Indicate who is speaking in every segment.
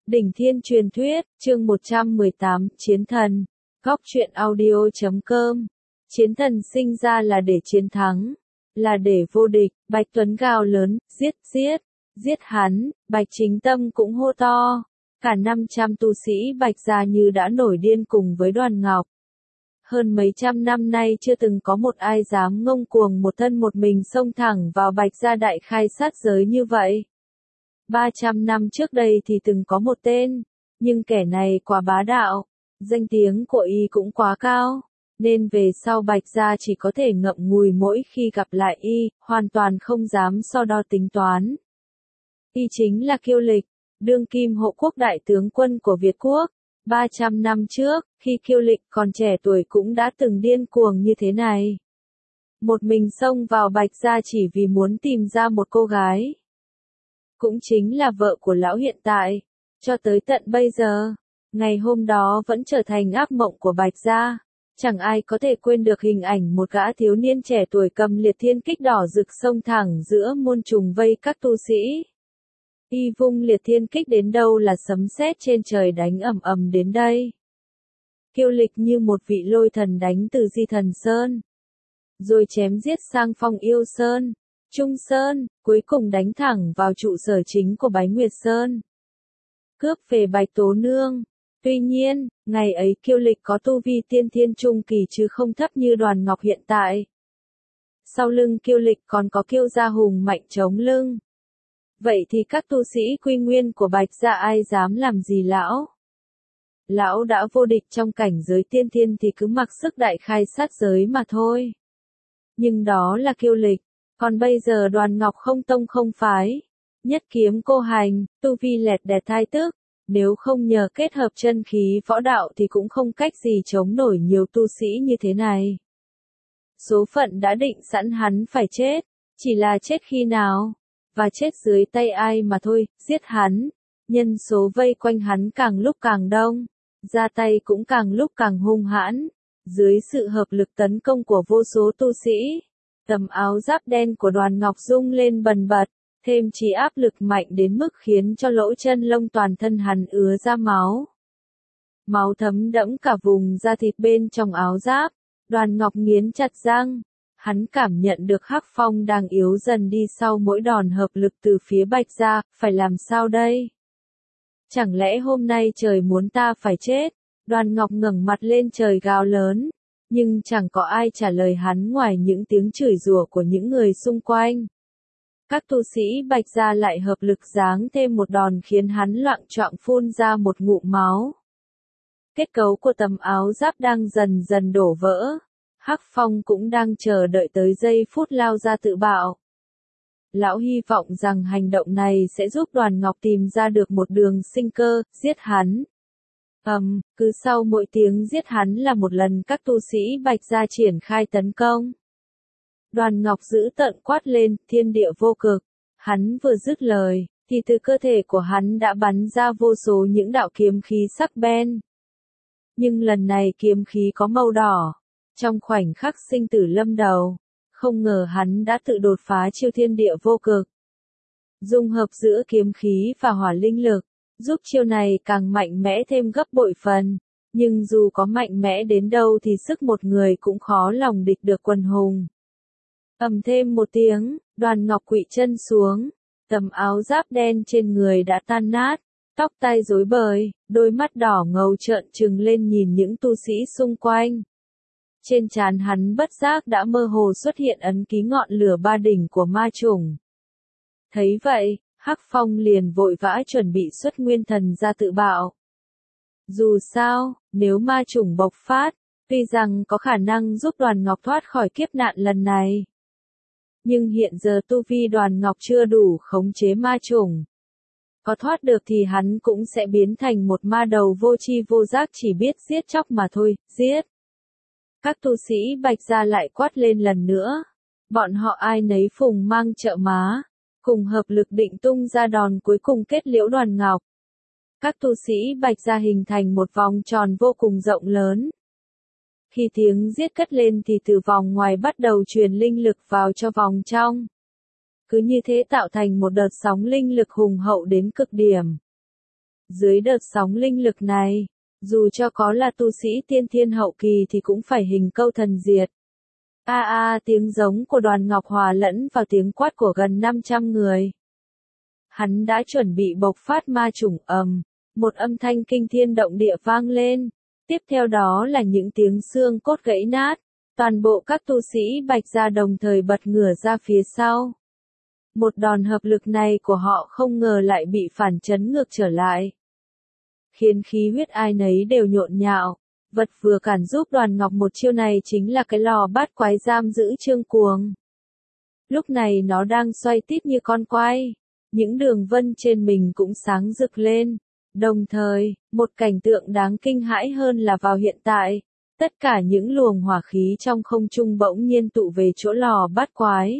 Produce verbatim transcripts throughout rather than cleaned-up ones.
Speaker 1: Đỉnh Thiên Truyền Thuyết, chương một trăm mười tám, Chiến Thần. Góc truyện audio chấm com. Chiến thần sinh ra là để chiến thắng, là để vô địch. Bạch Tuấn gào lớn, giết, giết, giết hắn. Bạch Chính Tâm cũng hô to. Cả năm trăm tu sĩ Bạch gia như đã nổi điên cùng với Đoàn Ngọc. Hơn mấy trăm năm nay chưa từng có một ai dám ngông cuồng một thân một mình xông thẳng vào Bạch gia đại khai sát giới như vậy. ba trăm năm trước đây thì từng có một tên, nhưng kẻ này quá bá đạo, danh tiếng của y cũng quá cao, nên về sau Bạch gia chỉ có thể ngậm ngùi mỗi khi gặp lại y, hoàn toàn không dám so đo tính toán. Y chính là Kiêu Lịch, đương kim hộ quốc đại tướng quân của Việt Quốc. ba trăm năm trước, khi Kiêu Lịch còn trẻ tuổi cũng đã từng điên cuồng như thế này. Một mình xông vào Bạch gia chỉ vì muốn tìm ra một cô gái. Cũng chính là vợ của lão hiện tại. Cho tới tận bây giờ, ngày hôm đó vẫn trở thành ác mộng của Bạch gia. Chẳng ai có thể quên được hình ảnh một gã thiếu niên trẻ tuổi cầm liệt thiên kích đỏ rực xông thẳng giữa muôn trùng vây các tu sĩ. Y vung liệt thiên kích đến đâu là sấm sét trên trời đánh ầm ầm đến đây. Kiêu Lịch như một vị lôi thần đánh từ Di Thần Sơn, rồi chém giết sang Phong Yêu Sơn, Trung Sơn, cuối cùng đánh thẳng vào trụ sở chính của Bái Nguyệt Sơn. Cướp về Bạch Tố Nương. Tuy nhiên, ngày ấy Kiêu Lịch có tu vi tiên thiên trung kỳ chứ không thấp như Đoàn Ngọc hiện tại. Sau lưng Kiêu Lịch còn có Kiêu gia hùng mạnh chống lưng. Vậy thì các tu sĩ quy nguyên của Bạch gia ai dám làm gì lão? Lão đã vô địch trong cảnh giới tiên thiên thì cứ mặc sức đại khai sát giới mà thôi. Nhưng đó là Kiêu Lịch, còn bây giờ Đoàn Ngọc không tông không phái. Nhất kiếm cô hành, tu vi lẹt đẹt thai tức, nếu không nhờ kết hợp chân khí võ đạo thì cũng không cách gì chống nổi nhiều tu sĩ như thế này. Số phận đã định sẵn hắn phải chết, chỉ là chết khi nào, và chết dưới tay ai mà thôi. Giết hắn. Nhân số vây quanh hắn càng lúc càng đông, ra tay cũng càng lúc càng hung hãn. Dưới sự hợp lực tấn công của vô số tu sĩ, tầm áo giáp đen của Đoàn Ngọc rung lên bần bật, thêm chỉ áp lực mạnh đến mức khiến cho lỗ chân lông toàn thân hắn ứa ra máu. Máu thấm đẫm cả vùng da thịt bên trong áo giáp. Đoàn Ngọc nghiến chặt răng. Hắn cảm nhận được Hắc Phong đang yếu dần đi sau mỗi đòn hợp lực từ phía Bạch gia. Phải làm sao đây? Chẳng lẽ hôm nay trời muốn ta phải chết? Đoàn Ngọc ngẩng mặt lên trời gào lớn, nhưng chẳng có ai trả lời hắn ngoài những tiếng chửi rủa của những người xung quanh. Các tu sĩ Bạch gia lại hợp lực giáng thêm một đòn khiến hắn loạng choạng phun ra một ngụm máu. Kết cấu của tấm áo giáp đang dần dần đổ vỡ. Hắc Phong cũng đang chờ đợi tới giây phút lao ra tự bạo. Lão hy vọng rằng hành động này sẽ giúp Đoàn Ngọc tìm ra được một đường sinh cơ, giết hắn. Ầm, um, cứ sau mỗi tiếng giết hắn là một lần các tu sĩ Bạch gia triển khai tấn công. Đoàn Ngọc giữ tợn quát lên, thiên địa vô cực. Hắn vừa dứt lời, thì từ cơ thể của hắn đã bắn ra vô số những đạo kiếm khí sắc bén. Nhưng lần này kiếm khí có màu đỏ. Trong khoảnh khắc sinh tử lâm đầu, không ngờ hắn đã tự đột phá chiêu thiên địa vô cực. Dung hợp giữa kiếm khí và hỏa linh lực, giúp chiêu này càng mạnh mẽ thêm gấp bội phần. Nhưng dù có mạnh mẽ đến đâu thì sức một người cũng khó lòng địch được quần hùng. Ầm thêm một tiếng, Đoàn Ngọc quỵ chân xuống, tấm áo giáp đen trên người đã tan nát, tóc tai rối bời, đôi mắt đỏ ngầu trợn trừng lên nhìn những tu sĩ xung quanh. Trên trán hắn bất giác đã mơ hồ xuất hiện ấn ký ngọn lửa ba đỉnh của ma chủng. Thấy vậy, Hắc Phong liền vội vã chuẩn bị xuất nguyên thần ra tự bạo. Dù sao, nếu ma chủng bộc phát, tuy rằng có khả năng giúp Đoàn Ngọc thoát khỏi kiếp nạn lần này. Nhưng hiện giờ tu vi Đoàn Ngọc chưa đủ khống chế ma chủng. Có thoát được thì hắn cũng sẽ biến thành một ma đầu vô tri vô giác chỉ biết giết chóc mà thôi, giết. Các tu sĩ Bạch gia lại quát lên lần nữa. Bọn họ ai nấy phùng mang trợ má, cùng hợp lực định tung ra đòn cuối cùng kết liễu Đoàn Ngọc. Các tu sĩ Bạch gia hình thành một vòng tròn vô cùng rộng lớn. Khi tiếng giết cất lên thì từ vòng ngoài bắt đầu truyền linh lực vào cho vòng trong. Cứ như thế tạo thành một đợt sóng linh lực hùng hậu đến cực điểm. Dưới đợt sóng linh lực này, dù cho có là tu sĩ tiên thiên hậu kỳ thì cũng phải hình câu thần diệt. A a tiếng giống của Đoàn Ngọc hòa lẫn vào tiếng quát của gần năm trăm người. Hắn đã chuẩn bị bộc phát ma chủng ầm, một âm thanh kinh thiên động địa vang lên, tiếp theo đó là những tiếng xương cốt gãy nát, toàn bộ các tu sĩ Bạch gia đồng thời bật ngửa ra phía sau. Một đòn hợp lực này của họ không ngờ lại bị phản chấn ngược trở lại, khiến khí huyết ai nấy đều nhộn nhạo. Vật vừa cản giúp Đoàn Ngọc một chiêu này chính là cái lò bát quái giam giữ Trương Cuồng. Lúc này nó đang xoay tít như con quay, những đường vân trên mình cũng sáng rực lên. Đồng thời, một cảnh tượng đáng kinh hãi hơn là vào hiện tại, tất cả những luồng hỏa khí trong không trung bỗng nhiên tụ về chỗ lò bát quái.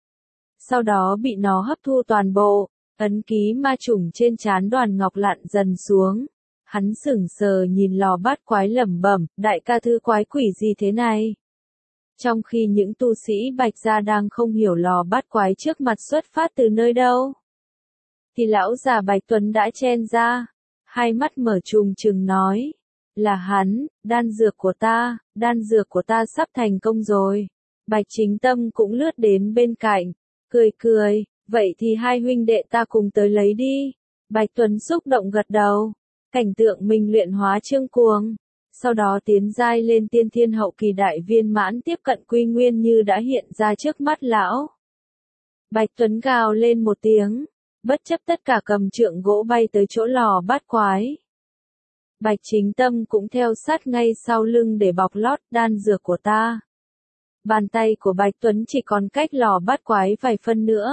Speaker 1: Sau đó bị nó hấp thu toàn bộ, ấn ký ma chủng trên trán Đoàn Ngọc lặn dần xuống. Hắn sững sờ nhìn lò bát quái lẩm bẩm, đại ca thứ quái quỷ gì thế này? Trong khi những tu sĩ Bạch gia đang không hiểu lò bát quái trước mặt xuất phát từ nơi đâu, thì lão già Bạch Tuấn đã chen ra, hai mắt mở trùng trừng nói, là hắn, đan dược của ta, đan dược của ta sắp thành công rồi. Bạch Chính Tâm cũng lướt đến bên cạnh, cười cười, vậy thì hai huynh đệ ta cùng tới lấy đi. Bạch Tuấn xúc động gật đầu. Cảnh tượng mình luyện hóa Trương Cuồng, sau đó tiến giai lên tiên thiên hậu kỳ đại viên mãn tiếp cận quy nguyên như đã hiện ra trước mắt lão. Bạch Tuấn gào lên một tiếng, bất chấp tất cả cầm trượng gỗ bay tới chỗ lò bát quái. Bạch Chính Tâm cũng theo sát ngay sau lưng để bọc lót đan dược của ta. Bàn tay của Bạch Tuấn chỉ còn cách lò bát quái vài phân nữa.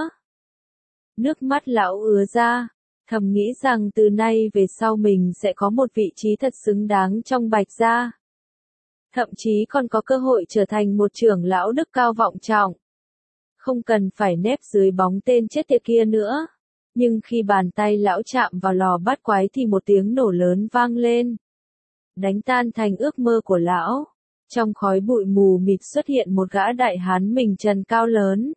Speaker 1: Nước mắt lão ứa ra. Thầm nghĩ rằng từ nay về sau mình sẽ có một vị trí thật xứng đáng trong Bạch gia. Thậm chí còn có cơ hội trở thành một trưởng lão đức cao vọng trọng. Không cần phải nép dưới bóng tên chết tiệt kia nữa. Nhưng khi bàn tay lão chạm vào lò bát quái thì một tiếng nổ lớn vang lên. Đánh tan thành ước mơ của lão. Trong khói bụi mù mịt xuất hiện một gã đại hán mình trần cao lớn.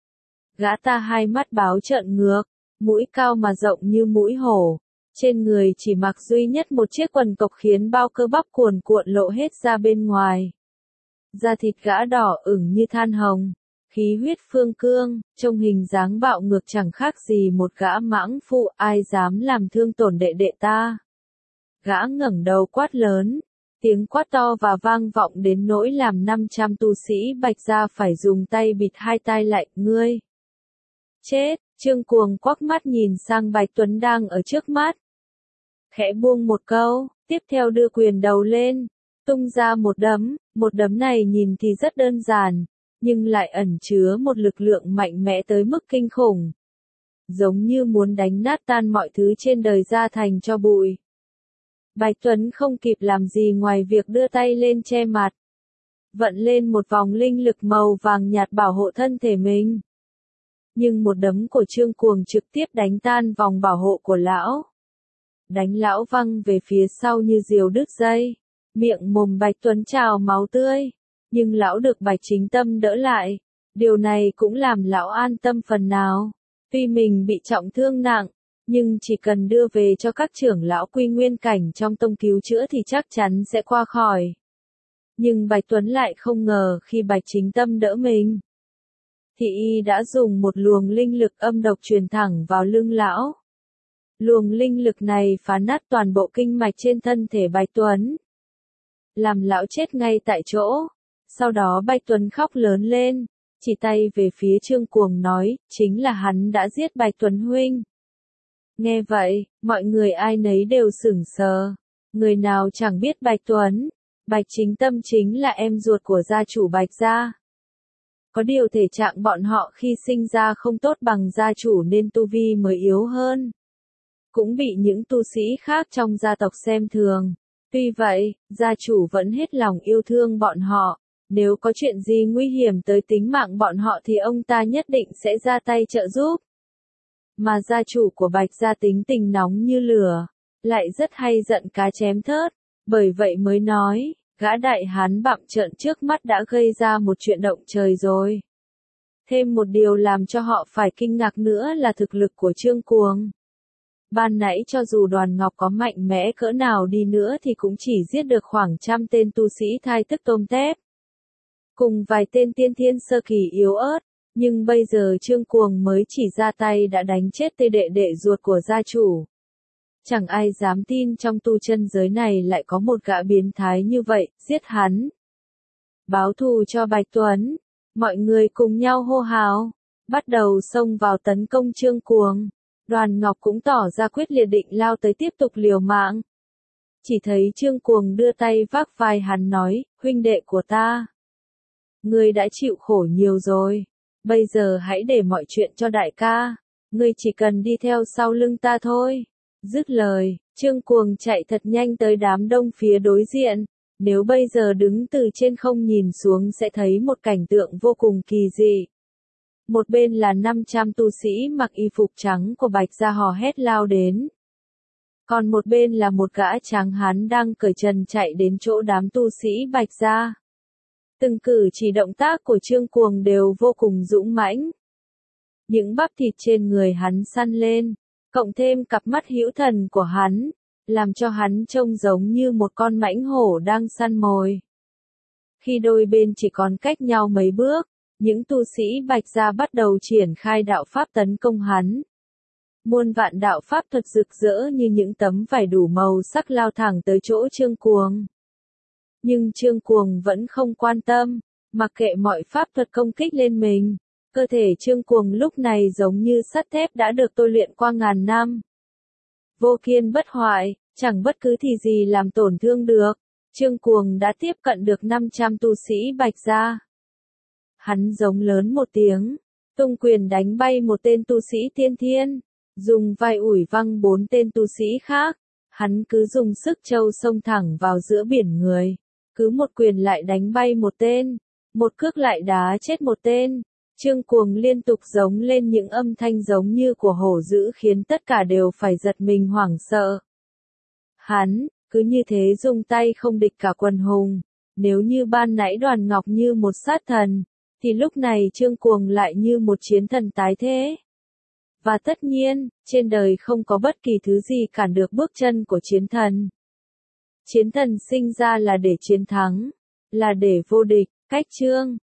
Speaker 1: Gã ta hai mắt báo trợn ngược. Mũi cao mà rộng như mũi hổ, trên người chỉ mặc duy nhất một chiếc quần cộc khiến bao cơ bắp cuồn cuộn lộ hết ra bên ngoài. Da thịt gã đỏ ửng như than hồng, khí huyết phương cương, trông hình dáng bạo ngược chẳng khác gì một gã mãng phu, ai dám làm thương tổn đệ đệ ta. Gã ngẩng đầu quát lớn, tiếng quát to và vang vọng đến nỗi làm năm trăm tu sĩ Bạch gia phải dùng tay bịt hai tai lại, ngươi. Chết! Trương Cuồng quắc mắt nhìn sang Bạch Tuấn đang ở trước mắt. Khẽ buông một câu, tiếp theo đưa quyền đầu lên, tung ra một đấm, một đấm này nhìn thì rất đơn giản, nhưng lại ẩn chứa một lực lượng mạnh mẽ tới mức kinh khủng. Giống như muốn đánh nát tan mọi thứ trên đời ra thành cho bụi. Bạch Tuấn không kịp làm gì ngoài việc đưa tay lên che mặt. Vận lên một vòng linh lực màu vàng nhạt bảo hộ thân thể mình. Nhưng một đấm của Trương Cuồng trực tiếp đánh tan vòng bảo hộ của lão. Đánh lão văng về phía sau như diều đứt dây. Miệng mồm Bạch Tuấn trào máu tươi. Nhưng lão được Bạch Chính Tâm đỡ lại. Điều này cũng làm lão an tâm phần nào. Tuy mình bị trọng thương nặng, nhưng chỉ cần đưa về cho các trưởng lão quy nguyên cảnh trong tông cứu chữa thì chắc chắn sẽ qua khỏi. Nhưng Bạch Tuấn lại không ngờ khi Bạch Chính Tâm đỡ mình, thì y đã dùng một luồng linh lực âm độc truyền thẳng vào lưng lão. Luồng linh lực này phá nát toàn bộ kinh mạch trên thân thể Bạch Tuấn, làm lão chết ngay tại chỗ. Sau đó Bạch Tuấn khóc lớn lên, chỉ tay về phía Trương Cuồng nói, chính là hắn đã giết Bạch Tuấn huynh. Nghe vậy, mọi người ai nấy đều sửng sờ. Người nào chẳng biết Bạch Tuấn, Bạch Chính Tâm chính là em ruột của gia chủ Bạch gia. Có điều thể trạng bọn họ khi sinh ra không tốt bằng gia chủ nên tu vi mới yếu hơn. Cũng bị những tu sĩ khác trong gia tộc xem thường. Tuy vậy, gia chủ vẫn hết lòng yêu thương bọn họ. Nếu có chuyện gì nguy hiểm tới tính mạng bọn họ thì ông ta nhất định sẽ ra tay trợ giúp. Mà gia chủ của Bạch gia tính tình nóng như lửa, lại rất hay giận cá chém thớt. Bởi vậy mới nói, gã đại hán bặm trợn trước mắt đã gây ra một chuyện động trời rồi. Thêm một điều làm cho họ phải kinh ngạc nữa là thực lực của Trương Cuồng. Ban nãy cho dù Đoàn Ngọc có mạnh mẽ cỡ nào đi nữa thì cũng chỉ giết được khoảng trăm tên tu sĩ thai tức tôm tép. Cùng vài tên tiên thiên sơ kỳ yếu ớt, nhưng bây giờ Trương Cuồng mới chỉ ra tay đã đánh chết tê đệ đệ ruột của gia chủ. Chẳng ai dám tin trong tu chân giới này lại có một gã biến thái như vậy, giết hắn. Báo thù cho Bạch Tuấn, mọi người cùng nhau hô hào, bắt đầu xông vào tấn công Trương Cuồng. Đoàn Ngọc cũng tỏ ra quyết liệt định lao tới tiếp tục liều mạng. Chỉ thấy Trương Cuồng đưa tay vác vai hắn nói, huynh đệ của ta. Ngươi đã chịu khổ nhiều rồi, bây giờ hãy để mọi chuyện cho đại ca, ngươi chỉ cần đi theo sau lưng ta thôi. Dứt lời, Trương Cuồng chạy thật nhanh tới đám đông phía đối diện, nếu bây giờ đứng từ trên không nhìn xuống sẽ thấy một cảnh tượng vô cùng kỳ dị. Một bên là năm trăm tu sĩ mặc y phục trắng của Bạch gia hò hét lao đến. Còn một bên là một gã tráng hán đang cởi trần chạy đến chỗ đám tu sĩ Bạch gia. Từng cử chỉ động tác của Trương Cuồng đều vô cùng dũng mãnh. Những bắp thịt trên người hắn săn lên, cộng thêm cặp mắt hữu thần của hắn, làm cho hắn trông giống như một con mãnh hổ đang săn mồi. Khi đôi bên chỉ còn cách nhau mấy bước, những tu sĩ Bạch gia bắt đầu triển khai đạo pháp tấn công hắn. Muôn vạn đạo pháp thuật rực rỡ như những tấm vải đủ màu sắc lao thẳng tới chỗ Trương Cuồng. Nhưng Trương Cuồng vẫn không quan tâm, mặc kệ mọi pháp thuật công kích lên mình. Cơ thể Trương Cuồng lúc này giống như sắt thép đã được tôi luyện qua ngàn năm. Vô kiên bất hoại, chẳng bất cứ thì gì làm tổn thương được. Trương Cuồng đã tiếp cận được năm trăm tu sĩ Bạch gia. Hắn giống lớn một tiếng, tung quyền đánh bay một tên tu sĩ tiên thiên, dùng vai ủi văng bốn tên tu sĩ khác. Hắn cứ dùng sức trâu xông thẳng vào giữa biển người, cứ một quyền lại đánh bay một tên, một cước lại đá chết một tên. Trương Cuồng liên tục giống lên những âm thanh giống như của hổ dữ khiến tất cả đều phải giật mình hoảng sợ. Hắn, cứ như thế dùng tay không địch cả quần hùng. Nếu như ban nãy Đoàn Ngọc như một sát thần, thì lúc này Trương Cuồng lại như một chiến thần tái thế. Và tất nhiên, trên đời không có bất kỳ thứ gì cản được bước chân của chiến thần. Chiến thần sinh ra là để chiến thắng, là để vô địch, cách chương.